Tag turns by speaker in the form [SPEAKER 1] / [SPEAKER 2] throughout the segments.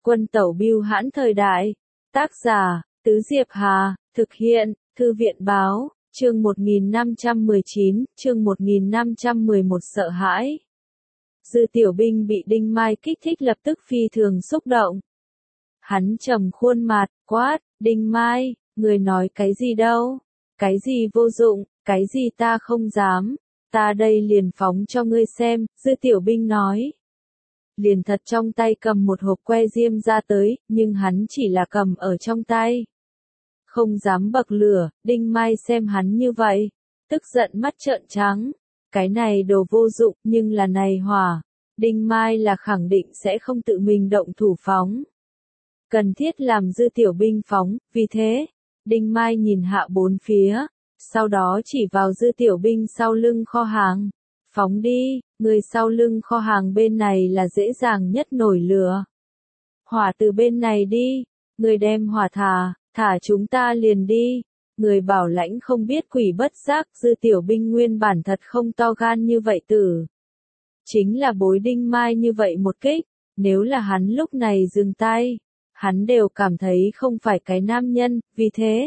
[SPEAKER 1] Quân tẩu bưu hãn thời đại. Tác giả, Tứ Diệp Hà, thực hiện, Thư viện báo, chương 1519, chương 1511 sợ hãi. Dư Tiểu Binh bị Đinh Mai kích thích lập tức phi thường xúc động. Hắn trầm khuôn mặt, quát, Đinh Mai, người nói cái gì đâu? Cái gì vô dụng, cái gì ta không dám, ta đây liền phóng cho ngươi xem, Dư Tiểu Binh nói. Liền thật trong tay cầm một hộp que diêm ra tới, nhưng hắn chỉ là cầm ở trong tay. Không dám bậc lửa, Đinh Mai xem hắn như vậy, tức giận mắt trợn trắng. Cái này đồ vô dụng, nhưng là này hỏa. Đinh Mai là khẳng định sẽ không tự mình động thủ phóng. Cần thiết làm Dư Tiểu Binh phóng, vì thế, Đinh Mai nhìn hạ bốn phía, sau đó chỉ vào Dư Tiểu Binh sau lưng kho hàng. Phóng đi, người sau lưng kho hàng bên này là dễ dàng nhất nổi lửa. Hỏa từ bên này đi, người đem hỏa thả chúng ta liền đi. Người bảo lãnh không biết quỷ bất giác, Dư Tiểu Binh nguyên bản thật không to gan như vậy tử. Chính là bối Đinh Mai như vậy một kích, nếu là hắn lúc này dừng tay, hắn đều cảm thấy không phải cái nam nhân, vì thế.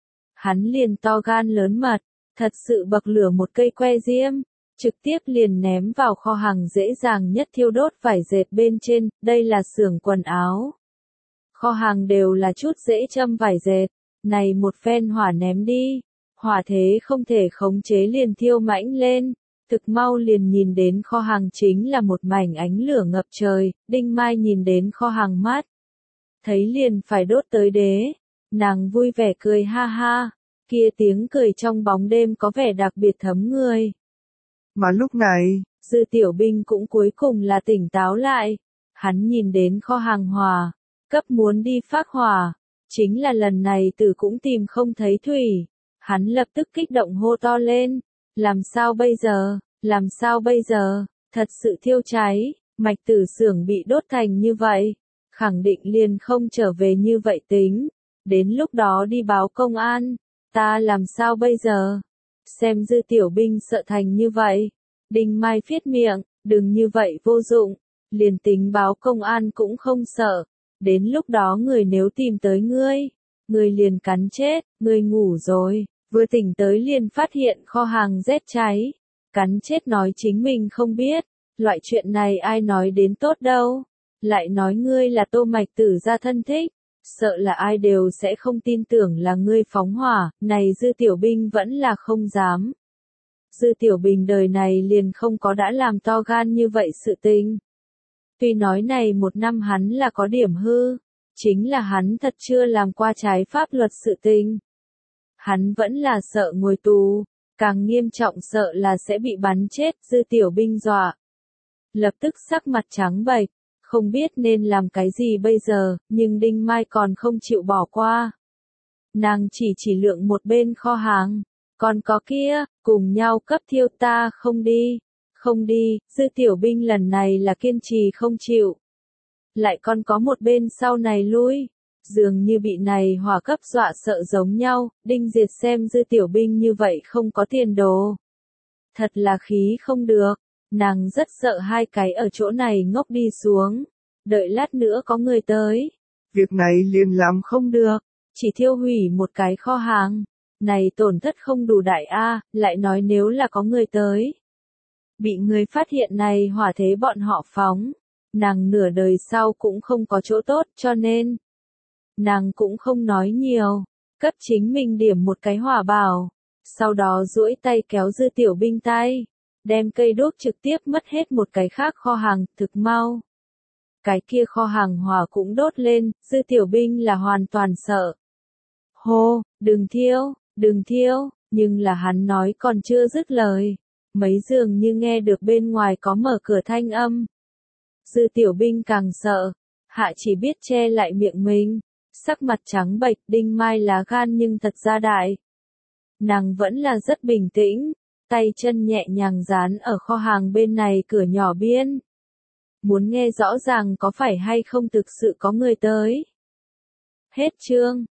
[SPEAKER 1] Hắn liền to gan lớn mật, thật sự bậc lửa một cây que diêm, trực tiếp liền ném vào kho hàng dễ dàng nhất thiêu đốt vải dệt bên trên, đây là xưởng quần áo. Kho hàng đều là chút dễ châm vải dệt, này một phen hỏa ném đi, hỏa thế không thể khống chế liền thiêu mãnh lên, thực mau liền nhìn đến kho hàng chính là một mảnh ánh lửa ngập trời, Đinh Mai nhìn đến kho hàng mát. Thấy liền phải đốt tới đế, nàng vui vẻ cười ha ha, kia tiếng cười trong bóng đêm có vẻ đặc biệt thấm người.
[SPEAKER 2] Mà lúc này,
[SPEAKER 1] Dư Tiểu Binh cũng cuối cùng là tỉnh táo lại, hắn nhìn đến kho hàng hỏa, cấp muốn đi phát hỏa, chính là lần này Tử cũng tìm không thấy thủy, hắn lập tức kích động hô to lên, làm sao bây giờ, thật sự thiêu cháy, Mạch Tử xưởng bị đốt thành như vậy, khẳng định liền không trở về như vậy tính, đến lúc đó đi báo công an, ta làm sao bây giờ? Xem Dư Tiểu Binh sợ thành như vậy, Đinh Mai phiết miệng, đừng như vậy vô dụng, liền tính báo công an cũng không sợ, đến lúc đó người nếu tìm tới ngươi liền cắn chết, ngươi ngủ rồi, vừa tỉnh tới liền phát hiện kho hàng rét cháy, cắn chết nói chính mình không biết, loại chuyện này ai nói đến tốt đâu, lại nói ngươi là Tô Mạch Tử gia thân thích. Sợ là ai đều sẽ không tin tưởng là ngươi phóng hỏa, này Dư Tiểu Binh vẫn là không dám. Dư Tiểu Binh đời này liền không có đã làm to gan như vậy sự tình. Tuy nói này một năm hắn là có điểm hư, chính là hắn thật chưa làm qua trái pháp luật sự tình. Hắn vẫn là sợ ngồi tù, càng nghiêm trọng sợ là sẽ bị bắn chết, Dư Tiểu Binh dọa. Lập tức sắc mặt trắng bệch. Không biết nên làm cái gì bây giờ, nhưng Đinh Mai còn không chịu bỏ qua. Nàng chỉ lượng một bên kho hàng, còn có kia, cùng nhau cấp thiêu ta không đi, Dư Tiểu Binh lần này là kiên trì không chịu. Lại còn có một bên sau này lui, dường như bị này hỏa cấp dọa sợ giống nhau, Đinh Diệt xem Dư Tiểu Binh như vậy không có tiền đồ. Thật là khí không được. Nàng rất sợ hai cái ở chỗ này ngốc đi xuống, đợi lát nữa có người tới.
[SPEAKER 2] Việc này liền làm không được,
[SPEAKER 1] chỉ thiêu hủy một cái kho hàng, này tổn thất không đủ đại a, lại nói nếu là có người tới. Bị người phát hiện này hỏa thế bọn họ phóng, nàng nửa đời sau cũng không có chỗ tốt cho nên. Nàng cũng không nói nhiều, cấp chính mình điểm một cái hỏa bảo, sau đó duỗi tay kéo Dư Tiểu Binh tay. Đem cây đuốc trực tiếp mất hết một cái khác kho hàng, thực mau. Cái kia kho hàng hỏa cũng đốt lên, Dư Tiểu Binh là hoàn toàn sợ. Hô, đừng thiêu, nhưng là hắn nói còn chưa dứt lời. Mấy dường như nghe được bên ngoài có mở cửa thanh âm. Dư Tiểu Binh càng sợ, hạ chỉ biết che lại miệng mình, sắc mặt trắng bệch, Đinh Mai lá gan nhưng thật ra đại. Nàng vẫn là rất bình tĩnh. Tay chân nhẹ nhàng dán ở kho hàng bên này cửa nhỏ biên. Muốn nghe rõ ràng có phải hay không thực sự có người tới. Hết chương.